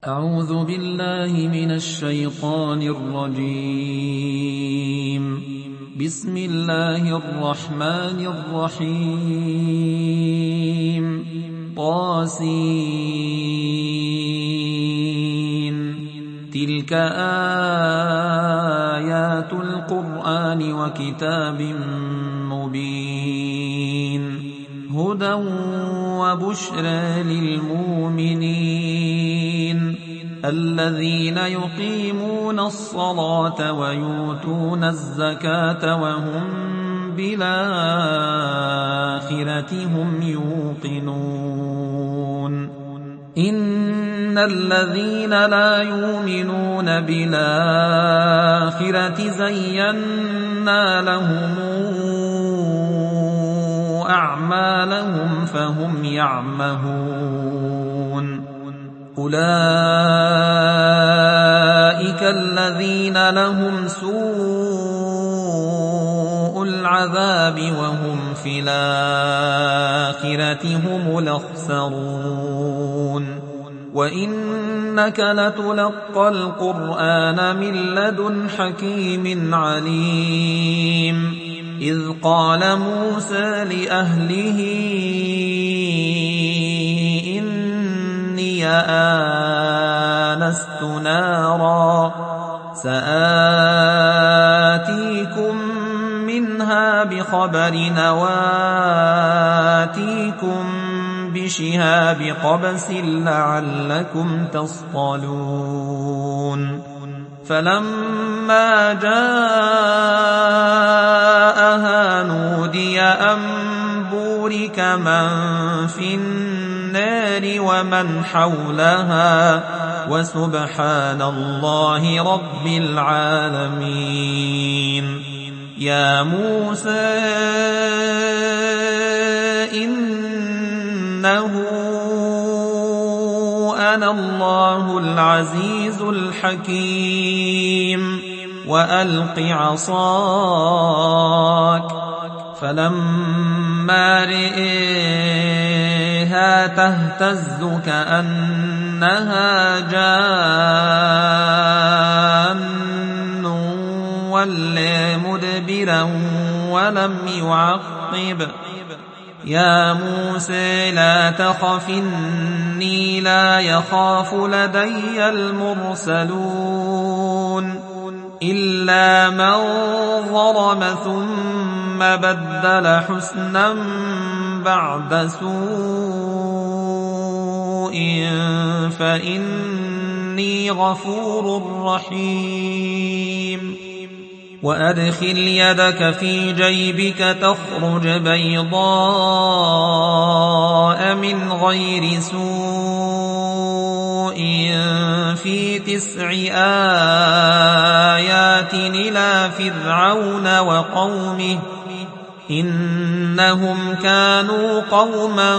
أعوذ بالله من الشيطان الرجيم. بسم الله الرحمن الرحيم. طاسين. تلك آيات القرآن وكتاب مبين هدى وبشرى للمؤمنين الذين يقيمون الصلاة ويؤتون الزكاة وهم بالآخرة هم يوقنون. إن الذين لا يؤمنون بالآخرة زينا لهم أعمالهم فهم يعمهون. أولئك الذين لهم سوء العذاب وهم في الآخرة هم الأخسرون. وإنك لتلقى القرآن من لدن حكيم عليم. إذ قال موسى لأهله إني آنست نارا سآتيكم منها بخبر وآتيكم بشهاب قبس لعلكم تصطلون. فلما جاءها نودي أن بورك من في النار ومن حولها وسبحان الله رب العالمين. يا موسى إنه أنا الله العزيز الحكيم وألق عصاك. فلما رئيها تهتز كأنها جان ولى مدبرا ولم يعقب. يا موسى لا تخف إني لا يخاف لدي المرسلون إلا من ظلم ثم بدل حسنا بعد سوء فإني غفور رحيم. وأدخل يدك في جيبك تخرج بيضاء من غير سوء في 9 آيات إلى فرعون وقومه إنهم كانوا قوما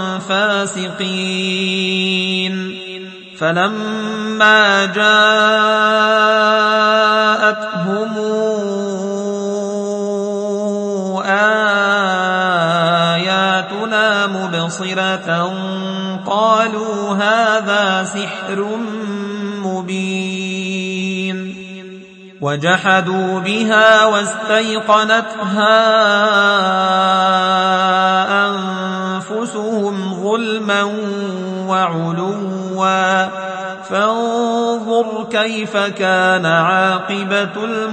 فاسقين. فلما جاءتهم آياتنا مبصرة قالوا هذا سحر مبين. وجحدوا بها واستيقنتها أنفسهم ظلما وعلوا فانظر كيف كان عاقبة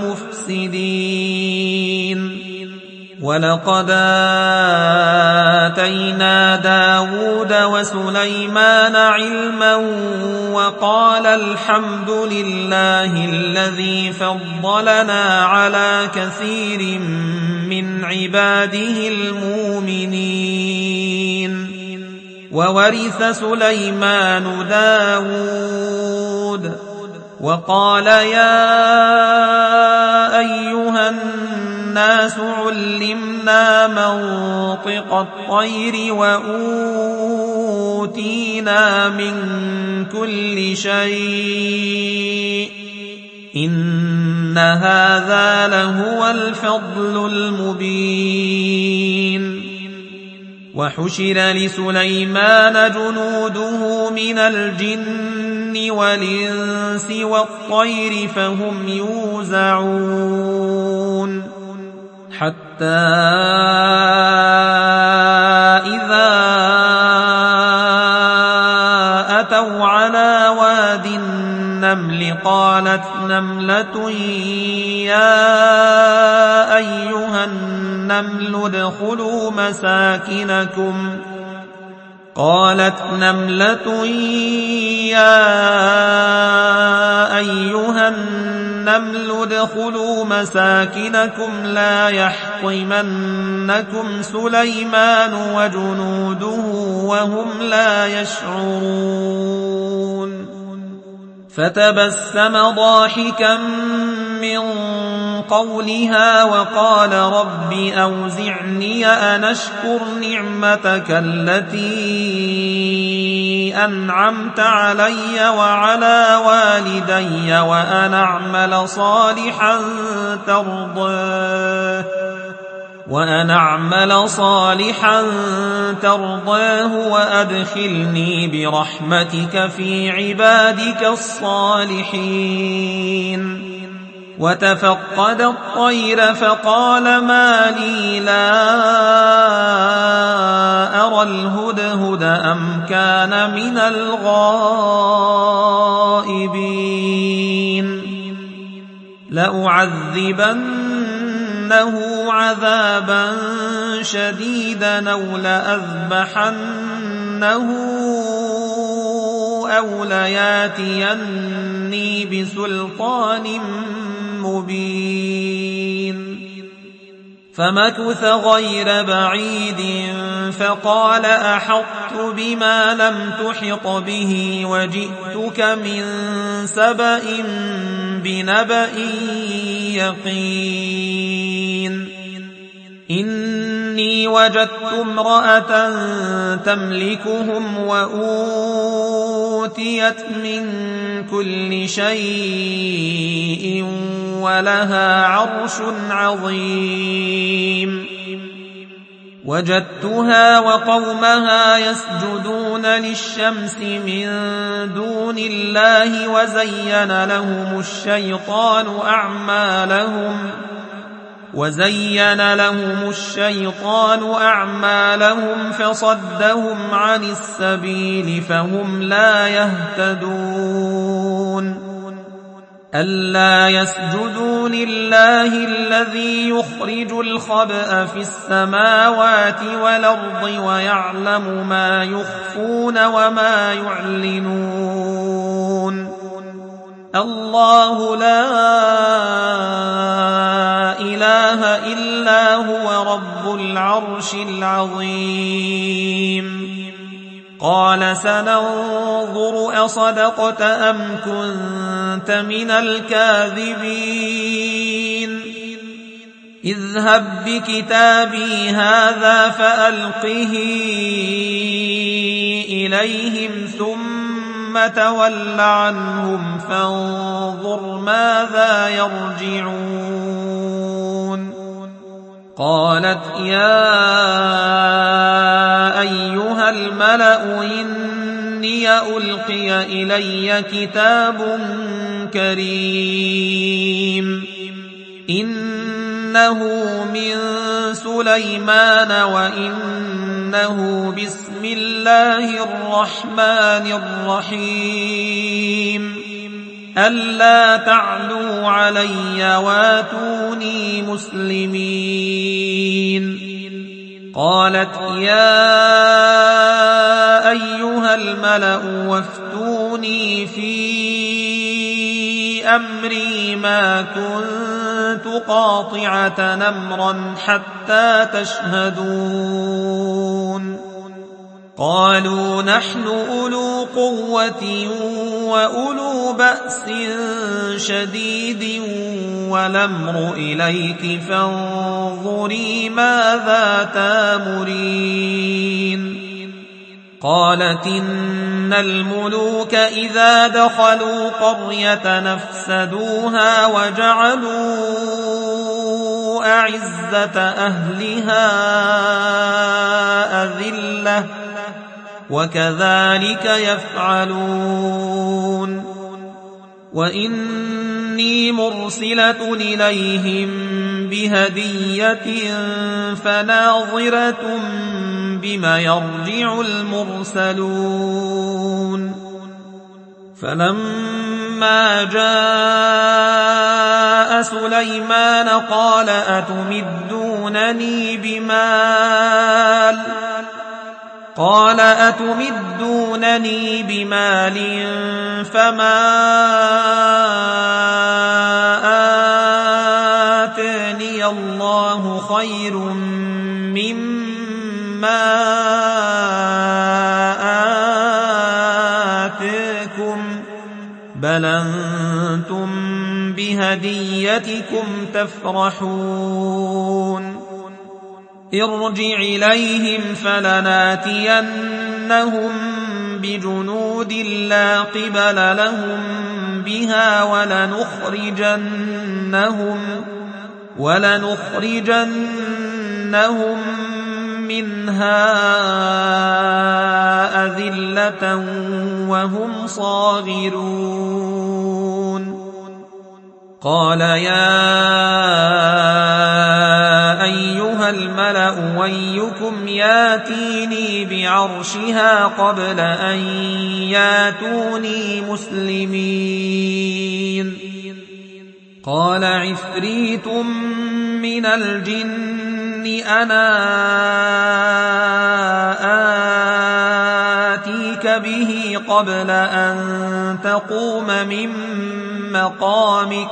المفسدين. ولقد آتينا داود وسليمان علما وقال الحمد لله الذي فضلنا على كثير من عباده المؤمنين. وورث سليمان داود وقال يا أيها الناس علمنا منطق الطير وأوتينا من كل شيء إن هذا لهو الفضل المبين. وحشر لسليمان جنوده من الجن والإنس والطير فهم يوزعون حتى إذا أتوا على واد النمل قالت نملة يا أيها النمل ادخلوا مساكنكم لا يحطمنكم سليمان وجنوده وهم لا يشعرون فتبسم ضاحكا من قولها وقال رب أوزعني أن أشكر نعمتك التي أنعمت علي وعلى والدي وأن أعمل صالحا ترضاه وأدخلني برحمتك في عبادك الصالحين وتفقد الطير فقال ما لي لا أرى الهدهد أم كان من الغائبين لأعذبنه عذابا شديدا أو لأذبحنه أو لياتيني بسلطان مبين فمكث غير بعيد فقال أحطت بما لم تحط به وجئتك من سبأ بنبأ يقين إني وجدت امرأة تملكهم وأوتيت من كل شيء ولها عرش عظيم وجدتها وقومها يسجدون للشمس من دون الله وزين لهم الشيطان أعمالهم فصدهم عن السبيل فهم لا يهتدون ألا يسجدوا لله الذي يخرج الخبأ في السماوات والأرض ويعلم ما يخفون وما يعلنون الله لا إله إلا هو رب العرش العظيم قال سننظر أصدقت أم كنت من الكاذبين اذهب بكتابي هذا فألقه إليهم ثم تول عنهم فانظر ماذا يرجعون قالت يا أيها الملأ إني ألقي إلي كتاب كريم إنه من سليمان وإنه بسم الله الرحمن الرحيم ألا تعلوا علي واتوني مسلمين قالت يا أيها الملأ وافتوني في أمري ما كنت قاطعة أمرا حتى تشهدون قالوا نحن أولو قوة وأولو بأس شديد والأمر إليك فانظري ماذا تأمرين قالت إن الملوك إذا دخلوا قرية نفسدوها وجعلوا أعزة أهلها أذلة وكذلك يفعلون وإني مرسلة إليهم بهدية فناظرة بما يرجع المرسلون فلما جاء سليمان قال أتمدونني بمال فما آتاني الله خير مما آتاكم بل أنتم بهديتكم تفرحون ارجع إليهم فلناتينهم بجنود لا قبل لهم بها ولنخرجنهم منها أذلة وهم صاغرون قال يا أيها الملأ أيكم ياتيني بعرشها قبل أن ياتوني مسلمين قال عفريت من الجن أنا آتيك به قبل أن تقوم من مقامك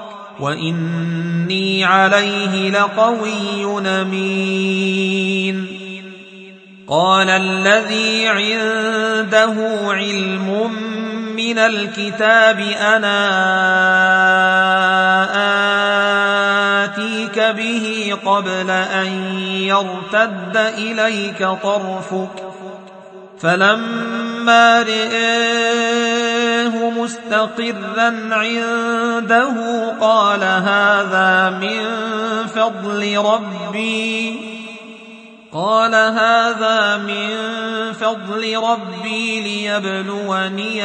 وإني عليه لقوي أمين قال الذي عنده علم من الكتاب أنا آتيك به قبل أن يرتد إليك طرفك فلما رآه مستقرا عنده قال هذا من فضل ربي ليبلوني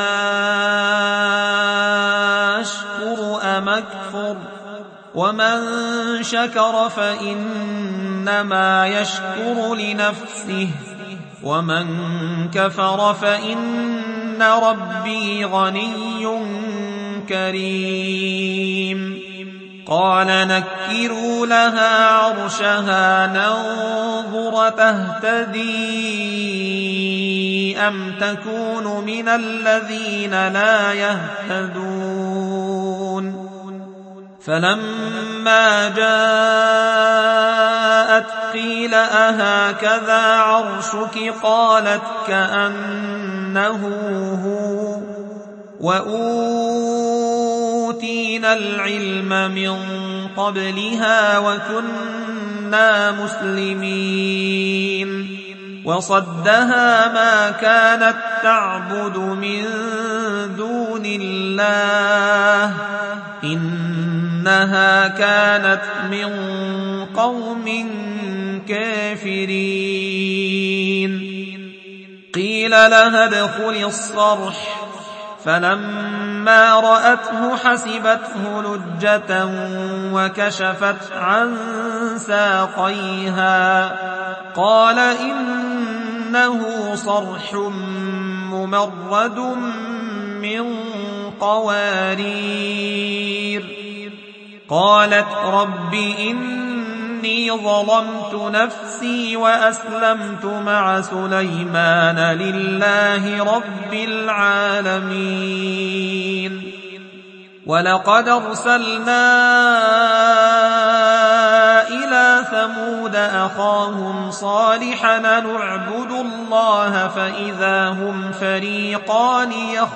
أشكر أم أكفر ومن شكر فإنما يشكر لنفسه ومن كفر فإن ربي غني كريم قال نكروا لها عرشها ننظر تهتدي أم تكون من الذين لا يهتدون فلما جاءت قيل أهكذا عرشك قالت كأنه هو وأوتينا العلم من قبلها وكنا مسلمين وصدها ما كانت تعبد من دون الله إنها كانت من قوم كافرين قيل لها ادخل الصرح فلما رأته حسبته لجة وكشفت عن ساقيها قال إنه صرح ممرد من قوارير قالت رب إني ظلمت نفسي وأسلمت مع سليمان لله رب العالمين ولقد أرسلنا إلى ثمود أخاهم صالحا نعبد الله فإذا هم فريقان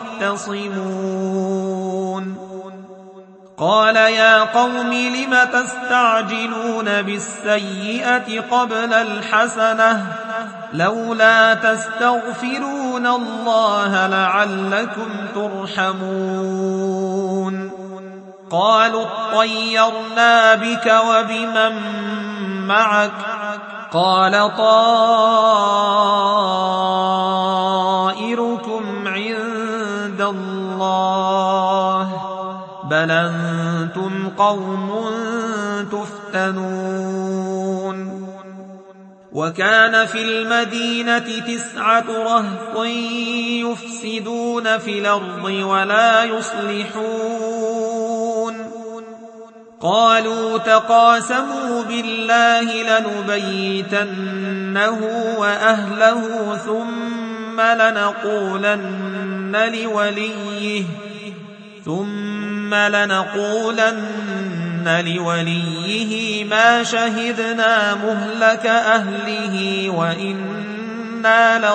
يختصمون قال يا قوم لم تستعجلون بالسيئة قبل الحسنة لولا تستغفرون الله لعلكم ترحمون قالوا اطيرنا بك وبمن معك قال طائركم عند الله الله بل أنتم قوم تفتنون وكان في المدينة 9 رهط يفسدون في الأرض ولا يصلحون قالوا تقاسموا بالله لنبيتنه وأهله ثم لنقولن لوليه ما شهدنا مهلك أهله وإنا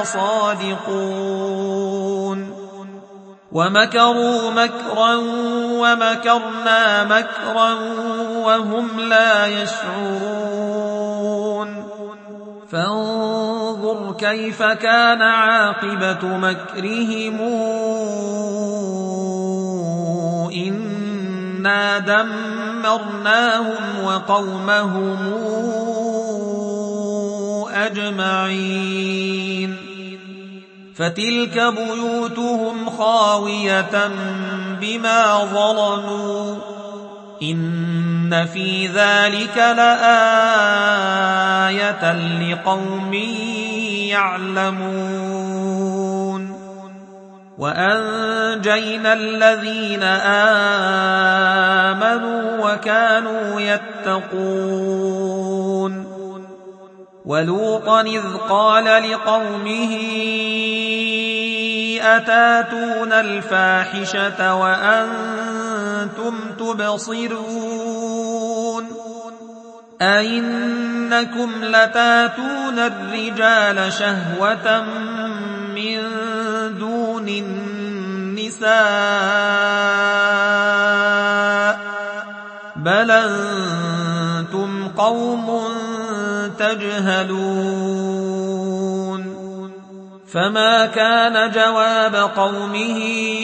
لصادقون ومكروا مكرا ومكرنا مكرا وهم لا يشعرون فانظر كيف كان عاقبة مكرهم إنا دمرناهم وقومهم أجمعين فتلك بيوتهم خاوية بما ظلموا إن في ذلك لآية لقوم يعلمون وأنجينا الذين آمنوا وكانوا يتقون ولوطا إذ قال لقومه أتاتون الفاحشة وأنتم تبصرون أئنكم لتاتون الرجال شهوة من دون النساء بل أنتم قوم تجهلون فما كان جواب قومه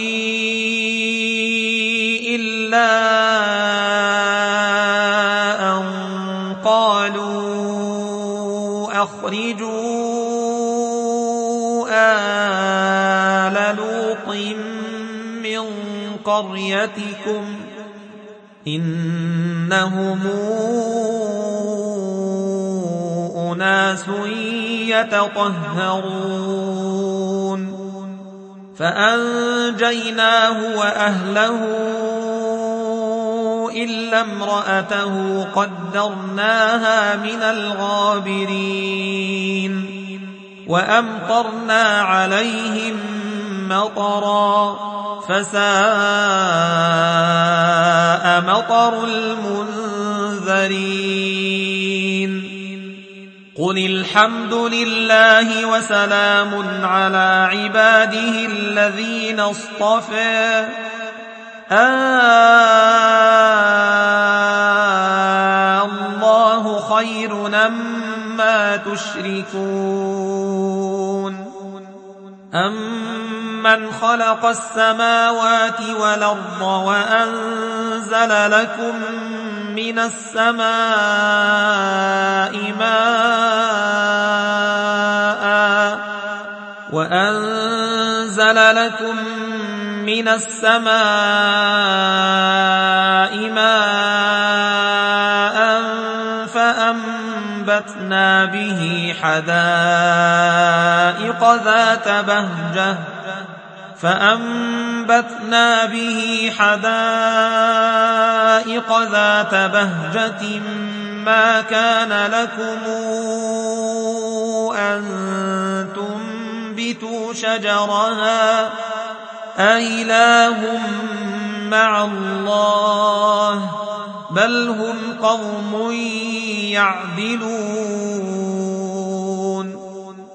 إلا أن قالوا أخرجوا آل لوط من قريتكم إنهم أناس يتطهرون فأنجيناه وأهله إلا امرأته قدرناها من الغابرين وأمطرنا عليهم مطرا فساء مطر المنذرين قل الحمد لله وسلام على عباده الذين اصطفى الله خير أما تشركون أمن خلق السماوات والأرض وأنزل لكم من السماء ماء فأنبتنا به حدائق ذات بهجة ما كان لكم أن تنبتوا شجرها أإله مع الله بل هم قوم يعدلون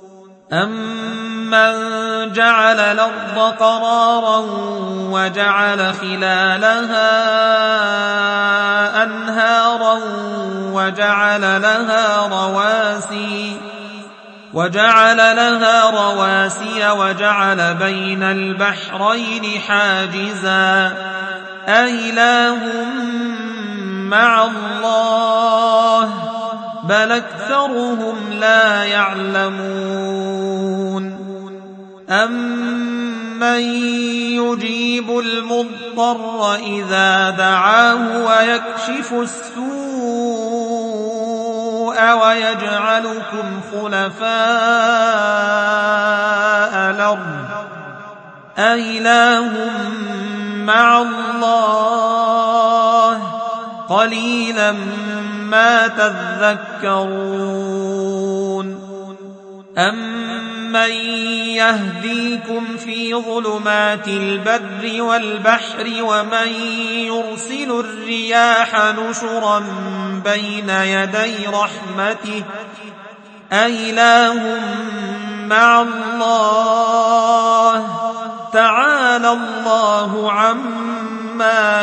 أمن جعل الأرض قرارا وجعل خلالها أنهارا وجعل لها رواسي وجعل بين البحرين حاجزا أإله مع الله بل أكثرهم لا يعلمون أَمَّن يُجِيبُ الْمُضْطَرَّ إِذَا دَعَاهُ وَيَكْشِفُ السُّوءَ وَيَجْعَلُكُمْ خُلَفَاءَ الْأَرْضِ أَإِلَٰهٌ مَّعَ اللَّهِ قَلِيلًا مَّا تَذَكَّرُونَ أَمَّن يَهْدِيكُمْ فِي ظُلُمَاتِ الْبَرِّ وَالْبَحْرِ وَمَن يُرْسِلُ الرِّيَاحَ نُشُرًا بَيْنَ يَدَيْ رَحْمَتِهِ أَإِلَٰهٌ مَّعَ اللَّهِ تَعَالَى اللَّهُ عَمَّا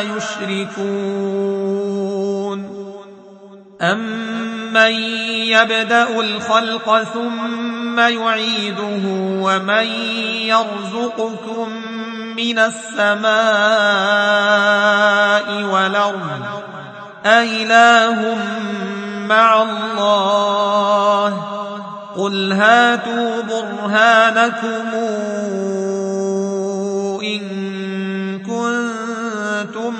يُشْرِكُونَ أَمَّن يَبْدَأُ الْخَلْقَ ثُمَّ يُعِيدُهُ وَمَن يَرْزُقُكُم مِّنَ السَّمَاءِ وَالْأَرْضِ أَإِلَٰهٌ مَّعَ اللَّهِ قُلْ هَاتُوا بُرْهَانَكُمْ إِن كُنتُمْ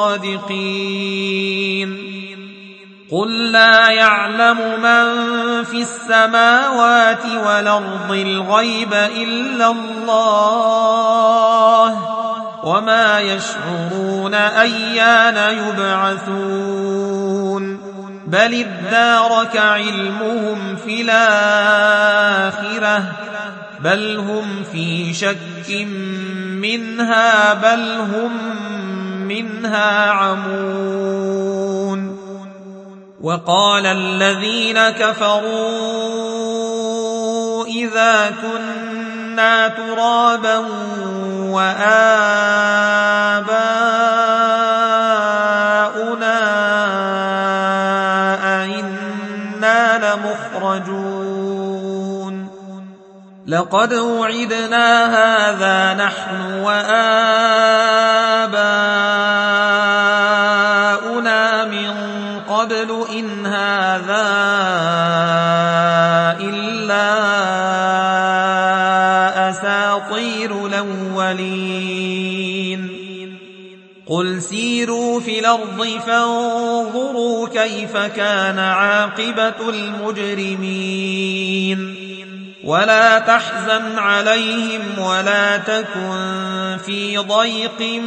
صَادِقِينَ قُل لَّا يَعْلَمُ مَن فِي السَّمَاوَاتِ وَالْأَرْضِ الْغَيْبَ إِلَّا اللَّهُ وَمَا يَشْعُرُونَ أَيَّانَ يُبْعَثُونَ بَلِ ادَّارَكَ عِلْمُهُمْ فِي الْآخِرَةِ بَلْ هُمْ فِي شَكٍّ مِّنْهَا بَلْ هُمْ مِنْهَا عَمُونَ وَقَالَ الَّذِينَ كَفَرُوا إِذَا كُنَّا تُرَابًا وَآبَاؤُنَا أَإِنَّا لَمُخْرَجُونَ لَقَدْ وُعِدْنَا هَٰذَا نَحْنُ وَآبَاؤُنَا مِن قَبْلُ إِنْ هَٰذَا إِلَّا أَسَاطِيرُ الْأَوَّلِينَ قُلْ سِيرُوا فِي الْأَرْضِ فَانظُرُوا كَيْفَ كَانَ عَاقِبَةُ الْمُجْرِمِينَ وَلَا تَحْزَنْ عَلَيْهِمْ وَلَا تَكُن فِي ضَيْقٍ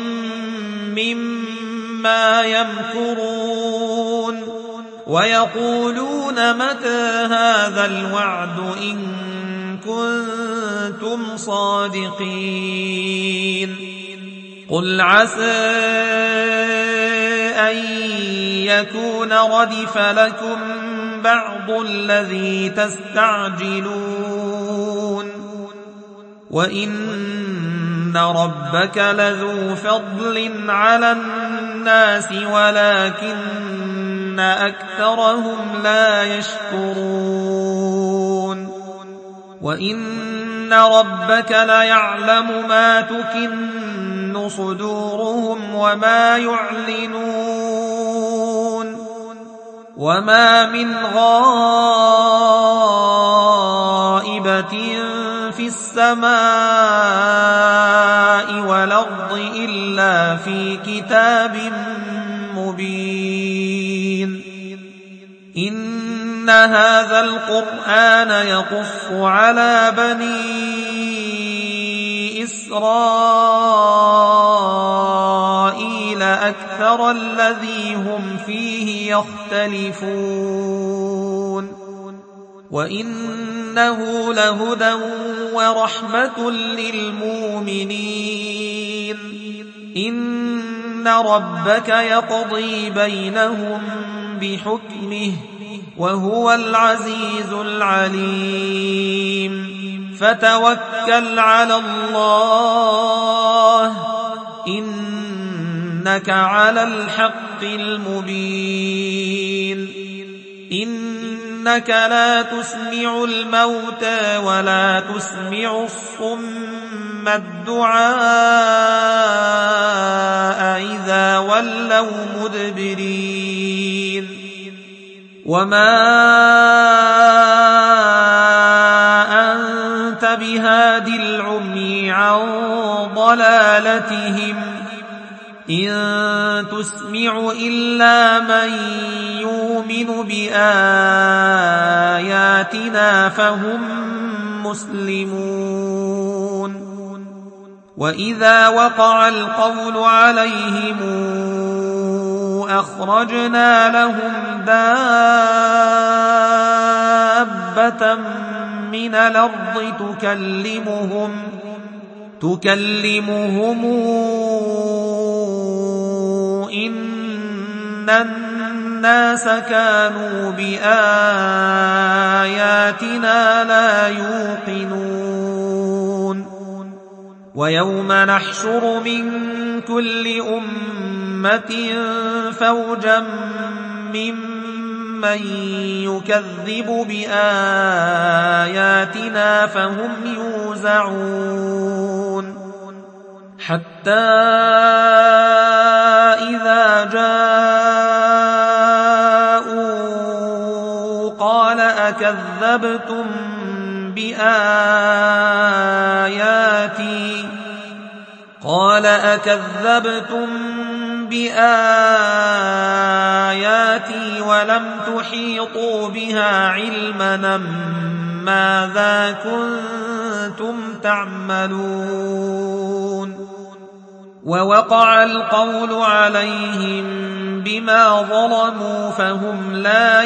مِّمَّا يَمْكُرُونَ وَيَقُولُونَ مَتَىٰ هَٰذَا الْوَعْدُ إِن كُنتُمْ صَادِقِينَ قُلْ عَسَىٰ أَن يَكُونَ رَدِفَ لَكُم بَعْضُ الَّذِي تَسْتَعْجِلُونَ وَإِنَّ رَبَّكَ لَذُو فَضْلٍ عَلَى النَّاسِ وَلَٰكِنَّ أَكْثَرَهُمْ لَا يَشْكُرُونَ وَإِنَّ رَبَّكَ لَيَعْلَمُ مَا تُكِنُّ صُدُورُهُمْ وَمَا يُعْلِنُونَ وَمَا مِنْ غَائِبَةٍ فِي السَّمَاءِ وَالْأَرْضِ إِلَّا فِي كِتَابٍ مُّبِينٍ إِنَّ هَٰذَا الْقُرْآنَ يَقُصُّ عَلَىٰ بَنِي إِسْرَائِيلَ أَكْثَرَ الَّذِي هُمْ فِيهِ يَخْتَلِفُونَ وَإِنَّهُ لَهُدًى وَرَحْمَةٌ لِّلْمُؤْمِنِينَ إِنَّ رَبَّكَ يَقْضِي بَيْنَهُم بِحُكْمِهِ وَهُوَ الْعَزِيزُ الْعَلِيمُ فَتَوَكَّلْ عَلَى اللَّهِ إِنَّكَ عَلَى الْحَقِّ الْمُبِينِ إِنَّكَ لَا تُسْمِعُ الْمَوْتَىٰ وَلَا تُسْمِعُ الصُّمَّ الدُّعَاءَ إِذَا وَلَّوْا مُدْبِرِينَ وَمَا أَنتَ بِهَادِ الْعُمْيِ ضلالتهم إن تسمع إلا من يؤمن بآياتنا فهم مسلمون وإذا وقع القول عليهم أخرجنا لهم دابة من الأرض تكلمهم إن الناس كانوا بآياتنا لا يوقنون ويوم نحشر من كل أمة فوجا ممن يكذب بآياتنا فهم يوزعون حتى إذا جاءوا قال أكذبتم بآياتي ولم تحيطوا بها علما ماذا كنتم تعملون ووقع القول عليهم بما ظلموا فهم لا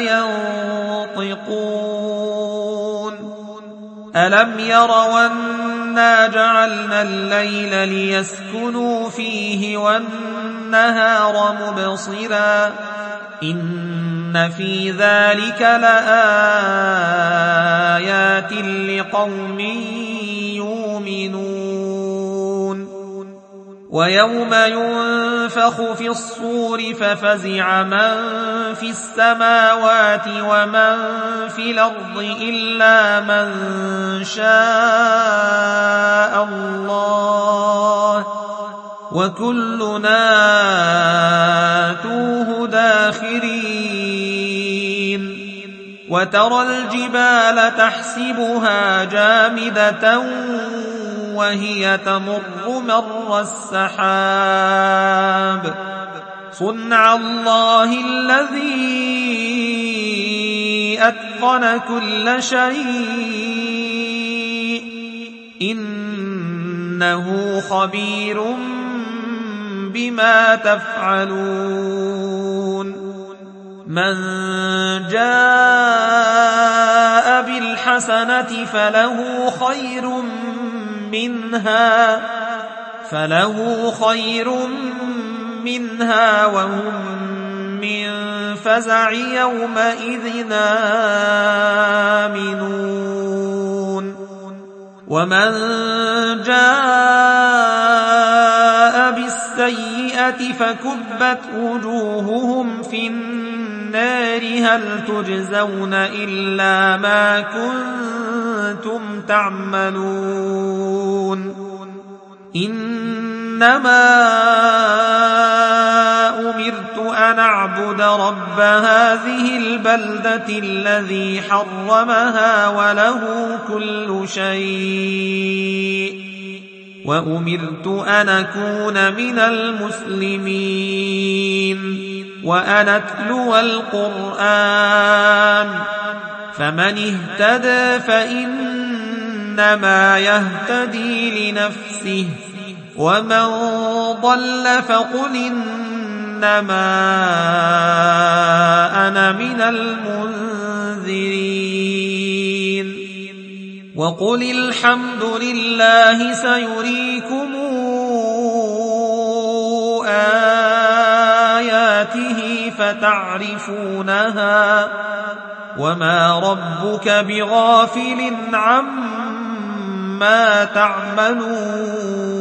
ينطقون ألم يروا أنا جعلنا الليل ليسكنوا فيه والنهار مبصرا إن في ذلك لآيات لقوم يؤمنون ويوم ينفخ في الصور ففزع من في السماوات ومن في الأرض إلا من شاء الله وكلنا آتوه داخرين وترى الجبال تحسبها جامدة وهي تمر مر السحاب صنع الله الذي أتقن كل شيء إنه خبير بما تفعلون من جاء بالحسنة فله خير منها وهم من فزع يومئذ آمنون ومن جاء بالسيئة فكبت وجوههم في النار هل تجزون إلا ما كنتم تعملون إنما أمرت أن أعبد رب هذه البلدة الذي حرمها وله كل شيء وأمرت أن أكون من المسلمين وأن أتلو القرآن فمن اهتدى فإنما يهتدي لنفسه ومن ضل فقل إنما أنا من المنذرين وقل الحمد لله سيريكم آياته فتعرفونها وما ربك بغافل عما تعملون